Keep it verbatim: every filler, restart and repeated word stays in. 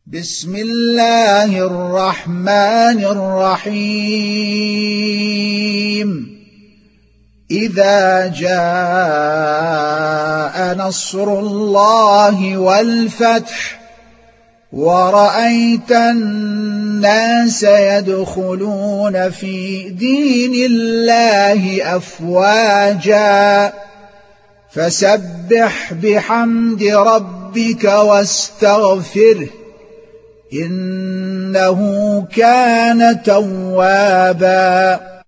بسم الله الرحمن الرحيم إذا جاء نصر الله والفتح ورأيت الناس يدخلون في دين الله أفواجا فسبح بحمد ربك واستغفره إنه كان توابا